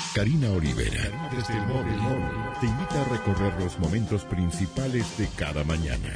Karina Olivera, desde el móvil, te invita a recorrer los momentos principales de cada mañana.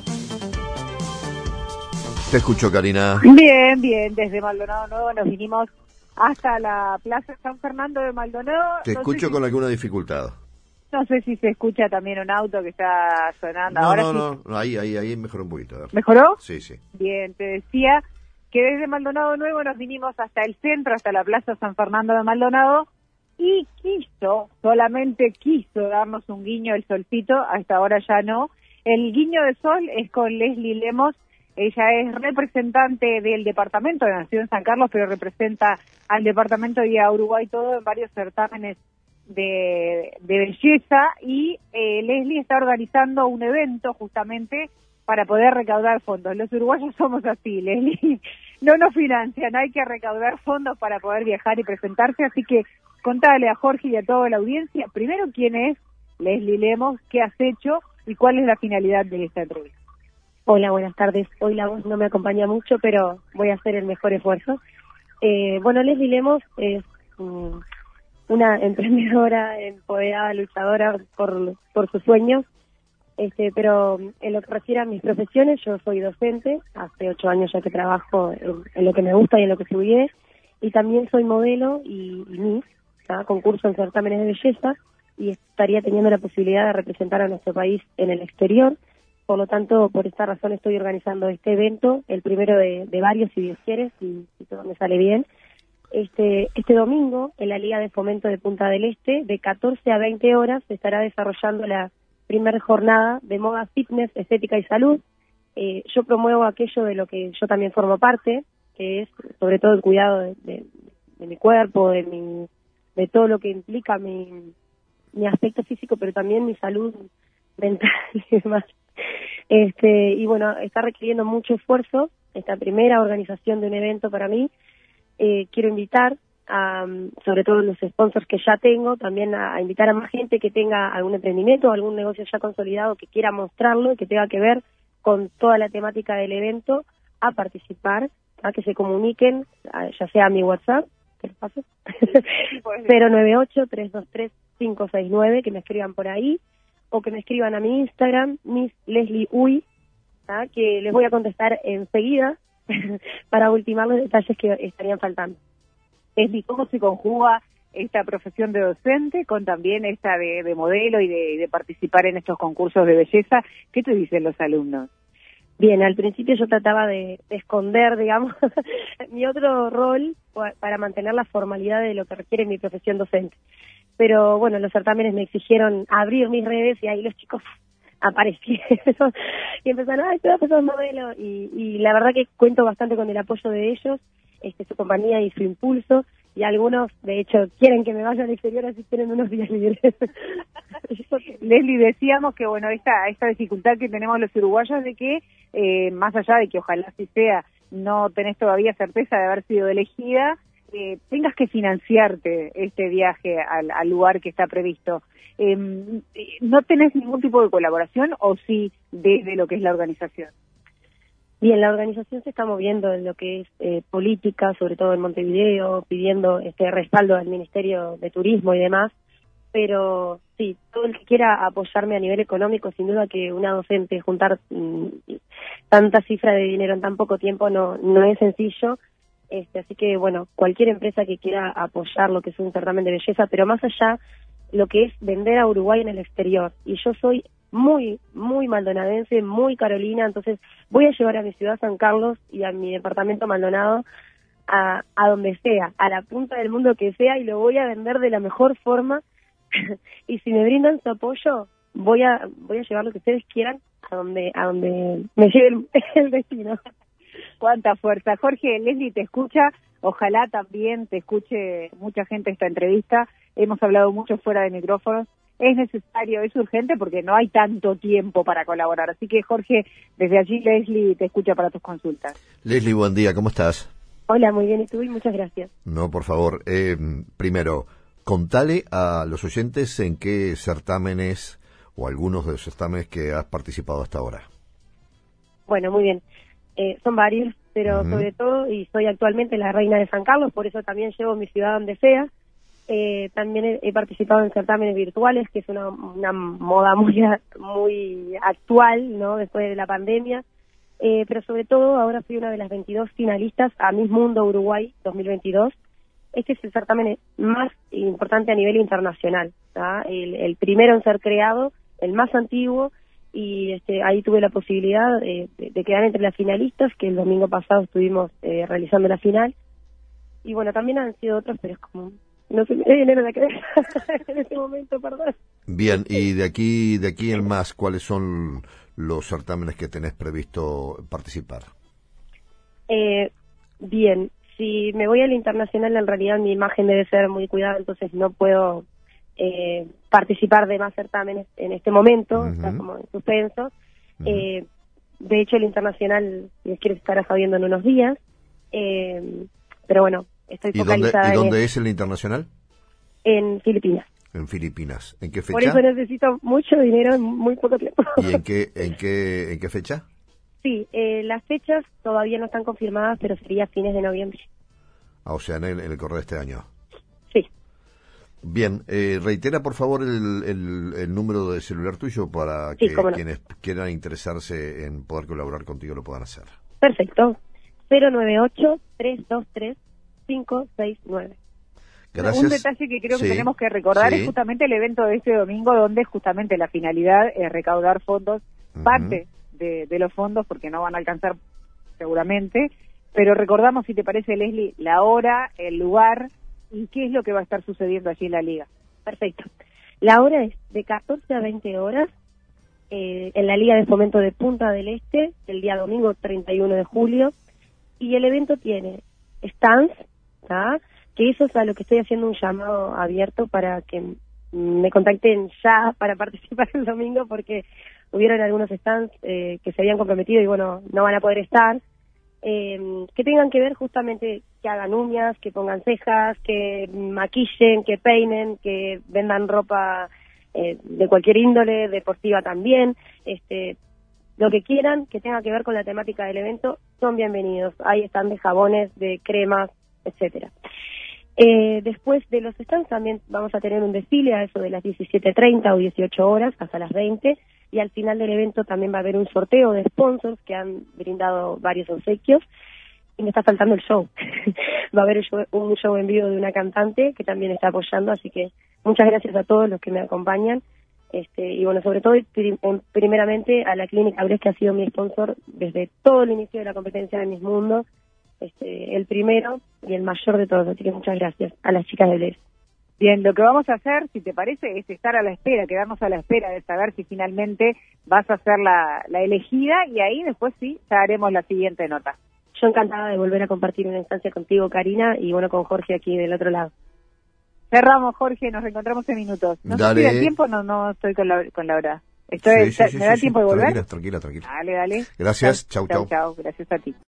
Te escucho, Karina. Bien, bien. Desde Maldonado Nuevo nos vinimos hasta la Plaza San Fernando de Maldonado. Te escucho con alguna dificultad. No sé si se escucha también un auto que está sonando. No, Ahora no, sí. no, ahí mejoró un poquito. A ver. ¿Mejoró? Sí, sí. Bien, te decía que desde Maldonado Nuevo nos vinimos hasta el centro, hasta la Plaza San Fernando de Maldonado, y solamente quiso darnos un guiño el solcito, hasta ahora ya no. El guiño de sol es con Leslie Lemos. Ella es representante del departamento, nació en San Carlos, pero representa al departamento y a Uruguay todo en varios certámenes de belleza, y Leslie está organizando un evento justamente para poder recaudar fondos. Los uruguayos somos así, Leslie, no nos financian, hay que recaudar fondos para poder viajar y presentarse, así que contale a Jorge y a toda la audiencia, primero, quién es Leslie Lemos, qué has hecho y cuál es la finalidad de esta entrevista. Hola, buenas tardes. Hoy la voz no me acompaña mucho, pero voy a hacer el mejor esfuerzo. Leslie Lemos es una emprendedora, empoderada, luchadora por sus sueños, pero en lo que refiere a mis profesiones, yo soy docente, hace 8 años ya que trabajo en lo que me gusta y en lo que estudié, y también soy modelo y Miss, concurso en certámenes de belleza, y estaría teniendo la posibilidad de representar a nuestro país en el exterior. Por lo tanto, por esta razón estoy organizando este evento, el primero de varios, si Dios quiere, si todo me sale bien. Este domingo, en la Liga de Fomento de Punta del Este, de 14 a 20 horas, se estará desarrollando la primera jornada de moda, fitness, estética y salud. Yo promuevo aquello de lo que yo también formo parte, que es sobre todo el cuidado de mi cuerpo, de todo lo que implica mi aspecto físico, pero también mi salud mental y demás. Y bueno, está requiriendo mucho esfuerzo esta primera organización de un evento para mí. Quiero invitar a, sobre todo los sponsors que ya tengo, también a invitar a más gente que tenga algún emprendimiento o algún negocio ya consolidado que quiera mostrarlo y que tenga que ver con toda la temática del evento, a participar, a que se comuniquen, ya sea a mi WhatsApp, ¿qué les paso? 098-323-569, que me escriban por ahí, o que me escriban a mi Instagram, Miss Leslie Uy, que les voy a contestar enseguida para ultimar los detalles que estarían faltando. Leslie, ¿cómo se conjuga esta profesión de docente con también esta de modelo y de participar en estos concursos de belleza? ¿Qué te dicen los alumnos? Bien, al principio yo trataba de esconder, digamos, mi otro rol para mantener la formalidad de lo que requiere mi profesión docente. Pero bueno, los certámenes me exigieron abrir mis redes y ahí los chicos aparecieron y empezaron, ay, tú vas a ser modelo, y la verdad que cuento bastante con el apoyo de ellos, su compañía y su impulso, y algunos de hecho quieren que me vaya al exterior, así tienen unos días libres. Leslie, decíamos que bueno, esta dificultad que tenemos los uruguayos de que más allá de que ojalá así sea, no tenés todavía certeza de haber sido elegida, tengas que financiarte este viaje al lugar que está previsto. ¿No tenés ningún tipo de colaboración o sí desde lo que es la organización? Bien, la organización se está moviendo en lo que es política, sobre todo en Montevideo, pidiendo respaldo al Ministerio de Turismo y demás, pero sí, todo el que quiera apoyarme a nivel económico, sin duda que una docente juntar tanta cifra de dinero en tan poco tiempo no es sencillo. Así que, bueno, cualquier empresa que quiera apoyar lo que es un certamen de belleza, pero más allá, lo que es vender a Uruguay en el exterior. Y yo soy muy, muy maldonadense, muy carolina, entonces voy a llevar a mi ciudad San Carlos y a mi departamento Maldonado a donde sea, a la punta del mundo que sea, y lo voy a vender de la mejor forma. Y si me brindan su apoyo, voy a llevar lo que ustedes quieran a donde me lleve el destino. Cuánta fuerza. Jorge, Leslie te escucha, ojalá también te escuche mucha gente esta entrevista. Hemos hablado mucho fuera de micrófonos. Es necesario, es urgente porque no hay tanto tiempo para colaborar. Así que Jorge, desde allí Leslie te escucha para tus consultas. Leslie, buen día, ¿cómo estás? Hola, muy bien, ¿y tú? Y muchas gracias. No, por favor, primero, contale a los oyentes en qué certámenes o algunos de los certámenes que has participado hasta ahora. Bueno, muy bien. Son varios, pero sobre todo, y soy actualmente la reina de San Carlos, por eso también llevo mi ciudad donde sea, también he participado en certámenes virtuales, que es una moda muy actual, ¿no? Después de la pandemia. Pero sobre todo ahora fui una de las 22 finalistas a Miss Mundo Uruguay 2022. Este es el certamen más importante a nivel internacional, ¿tá? El primero en ser creado, el más antiguo, y ahí tuve la posibilidad de quedar entre las finalistas, que el domingo pasado estuvimos realizando la final. Y bueno, también han sido otros, pero es como, no se me viene la cabeza en este momento, perdón. Bien, y de aquí en más, ¿cuáles son los certámenes que tenés previsto participar? Bien, si me voy al internacional, en realidad mi imagen debe ser muy cuidada, entonces no puedo participar de más certámenes en este momento, está como en suspenso. De hecho, el internacional, les quiero estar sabiendo en unos días, pero bueno, estoy focalizada. ¿Y dónde es el internacional? En Filipinas. En Filipinas. ¿En qué fecha? Por eso necesito mucho dinero en muy poco tiempo. ¿Y en qué fecha? Sí, las fechas todavía no están confirmadas, pero sería fines de noviembre. O sea, en el correr de este año. Sí. Bien, reitera por favor el número de celular tuyo para que quienes quieran interesarse en poder colaborar contigo lo puedan hacer. Perfecto. 098-323-569. Gracias. Un detalle que creo que tenemos que recordar es justamente el evento de este domingo, donde justamente la finalidad es recaudar fondos, parte de los fondos, porque no van a alcanzar seguramente, pero recordamos, si te parece, Leslie, la hora, el lugar y qué es lo que va a estar sucediendo allí en la liga. Perfecto. La hora es de 14 a 20 horas en la Liga de Fomento de Punta del Este, el día domingo 31 de julio, y el evento tiene stands, ¿tá? Que eso es a lo que estoy haciendo un llamado abierto para que me contacten ya para participar el domingo, porque hubieron algunos stands que se habían comprometido y bueno, no van a poder estar, que tengan que ver justamente que hagan uñas, que pongan cejas, que maquillen, que peinen, que vendan ropa de cualquier índole, deportiva también, lo que quieran que tenga que ver con la temática del evento, son bienvenidos. Ahí están de jabones, de cremas, etcétera. Después de los stands también vamos a tener un desfile a eso de las 17:30 o 18 horas hasta las 20, y al final del evento también va a haber un sorteo de sponsors que han brindado varios obsequios, y me está faltando el show. Va a haber un show en vivo de una cantante que también está apoyando, así que muchas gracias a todos los que me acompañan, y bueno, sobre todo primeramente a la Clínica Bless, que ha sido mi sponsor desde todo el inicio de la competencia de Miss Mundo, el primero y el mayor de todos, así que muchas gracias a las chicas de Bless. Bien, lo que vamos a hacer, si te parece, es estar a la espera, quedarnos a la espera de saber si finalmente vas a ser la elegida, y ahí después sí, ya haremos la siguiente nota. Yo encantada de volver a compartir una instancia contigo, Karina, y bueno, con Jorge aquí del otro lado. Cerramos, Jorge, nos reencontramos en minutos. No sé si da tiempo, no estoy con la hora. ¿Me da tiempo de volver? Tranquila. Dale. Gracias, chau. Chau, gracias a ti.